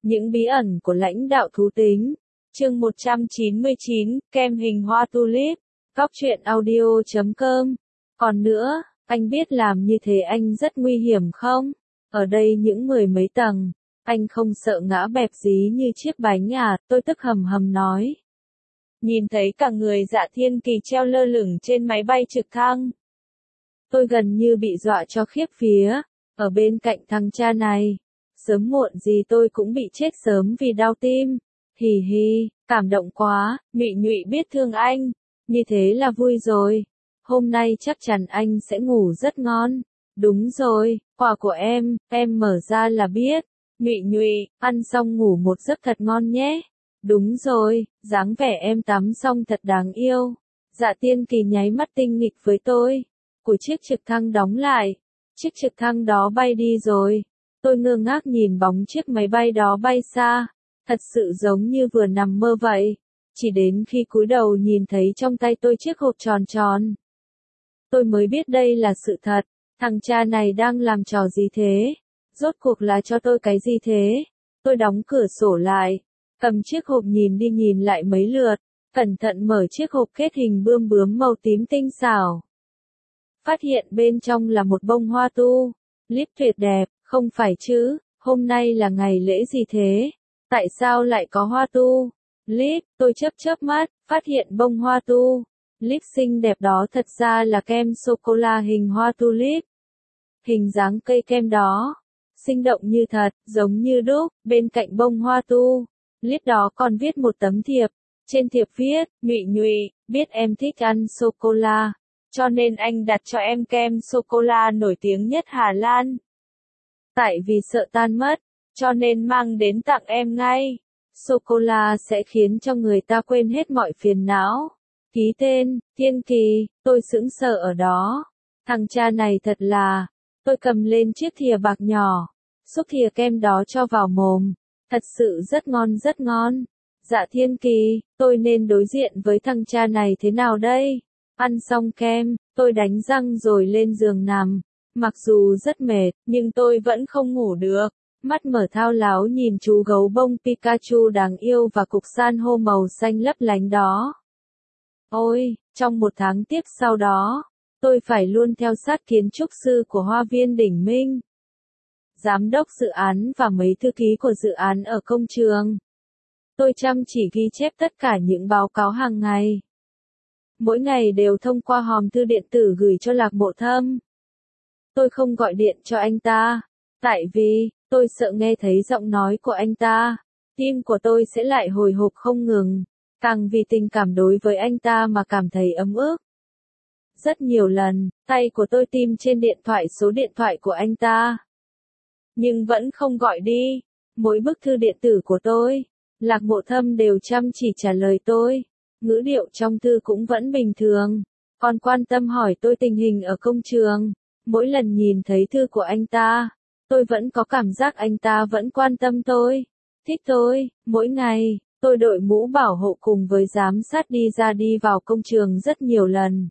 Những bí ẩn của lãnh đạo thú tính. Chương 199, kem hình hoa tulip. Góc truyện audio.com. Còn nữa, anh biết làm như thế anh rất nguy hiểm không? Ở đây những mười mấy tầng, anh không sợ ngã bẹp dí như chiếc bánh à? Tôi tức hầm hầm nói. Nhìn thấy cả người Dạ Thiên Kỳ treo lơ lửng trên máy bay trực thăng. Tôi gần như bị dọa cho khiếp vía. Ở bên cạnh thằng cha này, sớm muộn gì tôi cũng bị chết sớm vì đau tim. Hì hì, cảm động quá, Nhụy Nhụy biết thương anh. Như thế là vui rồi. Hôm nay chắc chắn anh sẽ ngủ rất ngon. Đúng rồi, quà của em mở ra là biết. Nhụy Nhụy, ăn xong ngủ một giấc thật ngon nhé. Đúng rồi, dáng vẻ em tắm xong thật đáng yêu. Dạ Tiên Kỳ nháy mắt tinh nghịch với tôi. Của chiếc trực thăng đóng lại. Chiếc trực thăng đó bay đi rồi. Tôi ngơ ngác nhìn bóng chiếc máy bay đó bay xa. Thật sự giống như vừa nằm mơ vậy. Chỉ đến khi cúi đầu nhìn thấy trong tay tôi chiếc hộp tròn tròn, tôi mới biết đây là sự thật. Thằng cha này đang làm trò gì thế? Rốt cuộc là cho tôi cái gì thế? Tôi đóng cửa sổ lại, cầm chiếc hộp nhìn đi nhìn lại mấy lượt, cẩn thận mở chiếc hộp kết hình bươm bướm màu tím tinh xảo. Phát hiện bên trong là một bông hoa tu líp tuyệt đẹp. Không phải chứ, hôm nay là ngày lễ gì thế? Tại sao lại có hoa tu líp? Tôi chớp mắt, phát hiện bông hoa tu líp xinh đẹp đó thật ra là kem sô-cô-la hình hoa tulip. Hình dáng cây kem đó sinh động như thật, giống như đúc. Bên cạnh bông hoa tu líp đó còn viết một tấm thiệp. Trên thiệp viết, Nhụy Nhụy, biết em thích ăn sô-cô-la, cho nên anh đặt cho em kem sô-cô-la nổi tiếng nhất Hà Lan. Tại vì sợ tan mất, cho nên mang đến tặng em ngay. Sô-cô-la sẽ khiến cho người ta quên hết mọi phiền não. Ký tên, Thiên Kỳ. Tôi sững sờ ở đó. Thằng cha này thật là. Tôi cầm lên chiếc thìa bạc nhỏ, xúc thìa kem đó cho vào mồm. Thật sự rất ngon rất ngon. Dạ Thiên Kỳ, tôi nên đối diện với thằng cha này thế nào đây? Ăn xong kem, tôi đánh răng rồi lên giường nằm. Mặc dù rất mệt, nhưng tôi vẫn không ngủ được. Mắt mở thao láo nhìn chú gấu bông Pikachu đáng yêu và cục san hô màu xanh lấp lánh đó. Ôi, trong một tháng tiếp sau đó, tôi phải luôn theo sát kiến trúc sư của Hoa viên Đỉnh Minh, giám đốc dự án và mấy thư ký của dự án ở công trường. Tôi chăm chỉ ghi chép tất cả những báo cáo hàng ngày. Mỗi ngày đều thông qua hòm thư điện tử gửi cho Lạc Mộ Thâm. Tôi không gọi điện cho anh ta, tại vì, tôi sợ nghe thấy giọng nói của anh ta. Tim của tôi sẽ lại hồi hộp không ngừng, càng vì tình cảm đối với anh ta mà cảm thấy ấm ức. Rất nhiều lần, tay của tôi tìm trên điện thoại số điện thoại của anh ta, nhưng vẫn không gọi đi. Mỗi bức thư điện tử của tôi, Lạc Mộ Thâm đều chăm chỉ trả lời tôi. Ngữ điệu trong thư cũng vẫn bình thường, còn quan tâm hỏi tôi tình hình ở công trường. Mỗi lần nhìn thấy thư của anh ta, tôi vẫn có cảm giác anh ta vẫn quan tâm tôi, thích tôi. Mỗi ngày, tôi đội mũ bảo hộ cùng với giám sát đi ra đi vào công trường rất nhiều lần.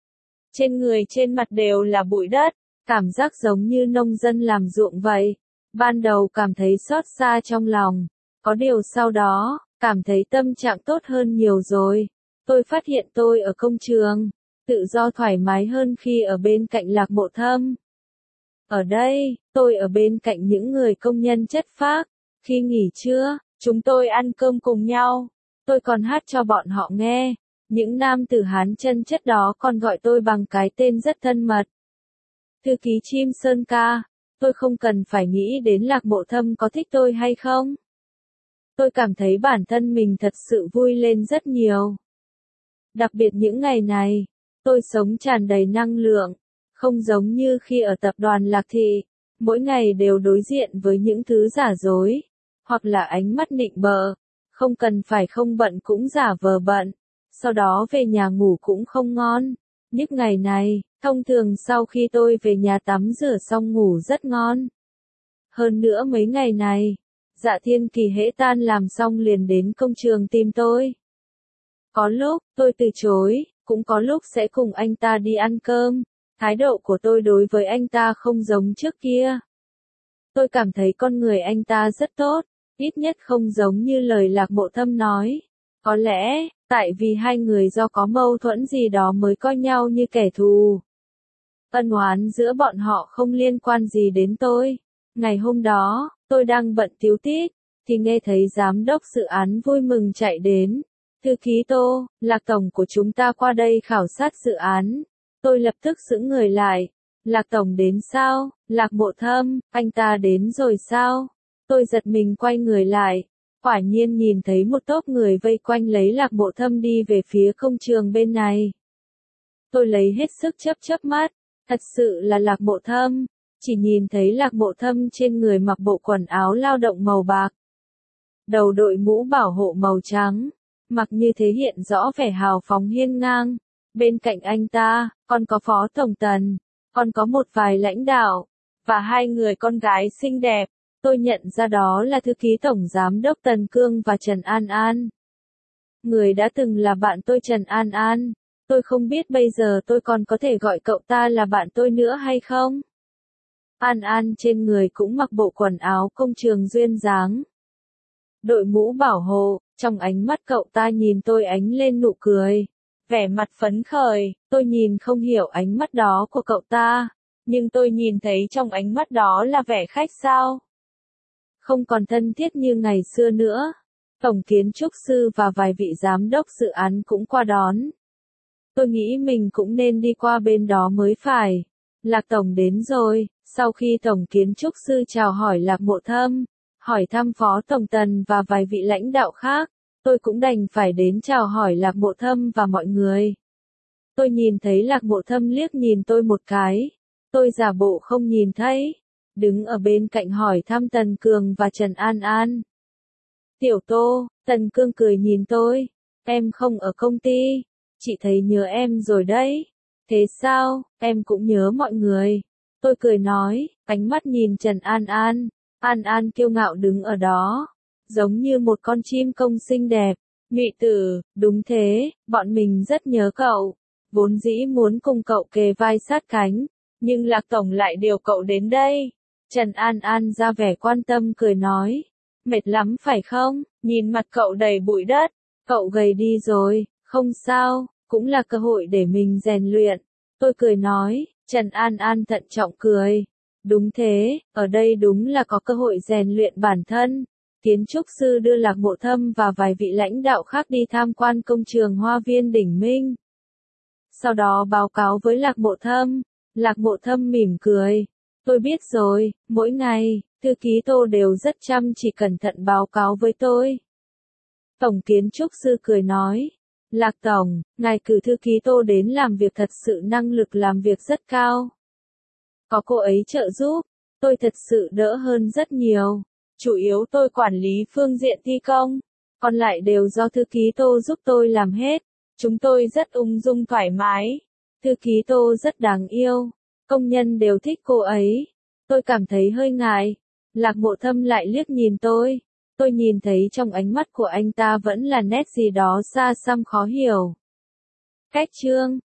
Trên người trên mặt đều là bụi đất, cảm giác giống như nông dân làm ruộng vậy. Ban đầu cảm thấy xót xa trong lòng, có điều sau đó, cảm thấy tâm trạng tốt hơn nhiều rồi. Tôi phát hiện tôi ở công trường tự do thoải mái hơn khi ở bên cạnh Lạc Mộ Thâm. Ở đây, tôi ở bên cạnh những người công nhân chất phác. Khi nghỉ trưa, chúng tôi ăn cơm cùng nhau. Tôi còn hát cho bọn họ nghe. Những nam tử Hán chân chất đó còn gọi tôi bằng cái tên rất thân mật. Thư ký Chim Sơn ca. Tôi không cần phải nghĩ đến Lạc Mộ Thâm có thích tôi hay không. Tôi cảm thấy bản thân mình thật sự vui lên rất nhiều. Đặc biệt những ngày này, tôi sống tràn đầy năng lượng, không giống như khi ở tập đoàn Lạc Thị, mỗi ngày đều đối diện với những thứ giả dối, hoặc là ánh mắt nịnh bợ, không cần phải không bận cũng giả vờ bận, sau đó về nhà ngủ cũng không ngon. Những ngày này, thông thường sau khi tôi về nhà tắm rửa xong ngủ rất ngon. Hơn nữa mấy ngày này, Dạ Thiên Kỳ hễ tan làm xong liền đến công trường tìm tôi. Có lúc, tôi từ chối, cũng có lúc sẽ cùng anh ta đi ăn cơm. Thái độ của tôi đối với anh ta không giống trước kia. Tôi cảm thấy con người anh ta rất tốt, Ít nhất không giống như lời Lạc Mộ Thâm nói. Có lẽ, tại vì hai người do có mâu thuẫn gì đó mới coi nhau như kẻ thù. Ân oán giữa bọn họ không liên quan gì đến tôi. Ngày hôm đó, tôi đang bận tíu tít, thì nghe thấy giám đốc dự án vui mừng chạy đến. Thư ký Tô, Lạc tổng của chúng ta qua đây khảo sát dự án. Tôi lập tức sững người lại. Lạc tổng đến sao? Lạc Mộ Thâm, anh ta đến rồi sao? Tôi giật mình quay người lại. Quả nhiên nhìn thấy một tốp người vây quanh lấy Lạc Mộ Thâm đi về phía công trường bên này. Tôi lấy hết sức chớp mắt. Thật sự là Lạc Mộ Thâm. Chỉ nhìn thấy Lạc Mộ Thâm trên người mặc bộ quần áo lao động màu bạc. Đầu đội mũ bảo hộ màu trắng. Mặc như thế hiện rõ vẻ hào phóng hiên ngang. Bên cạnh anh ta, còn có Phó Tổng Tần, còn có một vài lãnh đạo, và hai người con gái xinh đẹp. Tôi nhận ra đó là thư ký Tổng Giám đốc Tần Cương và Trần An An. Người đã từng là bạn tôi Trần An An. Tôi không biết bây giờ tôi còn có thể gọi cậu ta là bạn tôi nữa hay không? An An trên người cũng mặc bộ quần áo công trường duyên dáng. Đội mũ bảo hộ, trong ánh mắt cậu ta nhìn tôi ánh lên nụ cười. Vẻ mặt phấn khởi, tôi nhìn không hiểu ánh mắt đó của cậu ta, nhưng tôi nhìn thấy trong ánh mắt đó là vẻ khách sáo. Không còn thân thiết như ngày xưa nữa. Tổng kiến trúc sư và vài vị giám đốc dự án cũng qua đón. Tôi nghĩ mình cũng nên đi qua bên đó mới phải. Lạc tổng đến rồi. Sau khi tổng kiến trúc sư chào hỏi Lạc Mộ Thâm, hỏi thăm Phó Tổng Tần và vài vị lãnh đạo khác, tôi cũng đành phải đến chào hỏi Lạc Mộ Thâm và mọi người. Tôi nhìn thấy Lạc Mộ Thâm liếc nhìn tôi một cái. Tôi giả bộ không nhìn thấy. Đứng ở bên cạnh hỏi thăm Tần Cường và Trần An An. Tiểu Tô, Tần Cương cười nhìn tôi. Em không ở công ty. Chị thấy nhớ em rồi đấy. Thế sao, em cũng nhớ mọi người. Tôi cười nói, ánh mắt nhìn Trần An An. An An kiêu ngạo đứng ở đó. Giống như một con chim công xinh đẹp. Ngụy Tử, đúng thế, bọn mình rất nhớ cậu. Vốn dĩ muốn cùng cậu kề vai sát cánh. Nhưng Lạc tổng lại điều cậu đến đây. Trần An An ra vẻ quan tâm cười nói. Mệt lắm phải không? Nhìn mặt cậu đầy bụi đất. Cậu gầy đi rồi, không sao, cũng là cơ hội để mình rèn luyện. Tôi cười nói, Trần An An thận trọng cười. Đúng thế, ở đây đúng là có cơ hội rèn luyện bản thân. Kiến trúc sư đưa Lạc Mộ Thâm và vài vị lãnh đạo khác đi tham quan công trường Hoa Viên Đỉnh Minh. Sau đó báo cáo với Lạc Mộ Thâm. Lạc Mộ Thâm mỉm cười. Tôi biết rồi, mỗi ngày, thư ký Tô đều rất chăm chỉ cẩn thận báo cáo với tôi. Tổng kiến trúc sư cười nói. Lạc tổng, ngài cử thư ký Tô đến làm việc thật sự năng lực làm việc rất cao. Có cô ấy trợ giúp, tôi thật sự đỡ hơn rất nhiều. Chủ yếu tôi quản lý phương diện thi công, còn lại đều do thư ký Tô giúp tôi làm hết. Chúng tôi rất ung dung thoải mái. Thư ký Tô rất đáng yêu. Công nhân đều thích cô ấy. Tôi cảm thấy hơi ngại. Lạc Mộ Thâm lại liếc nhìn tôi. Tôi nhìn thấy trong ánh mắt của anh ta vẫn là nét gì đó xa xăm khó hiểu. Cách chương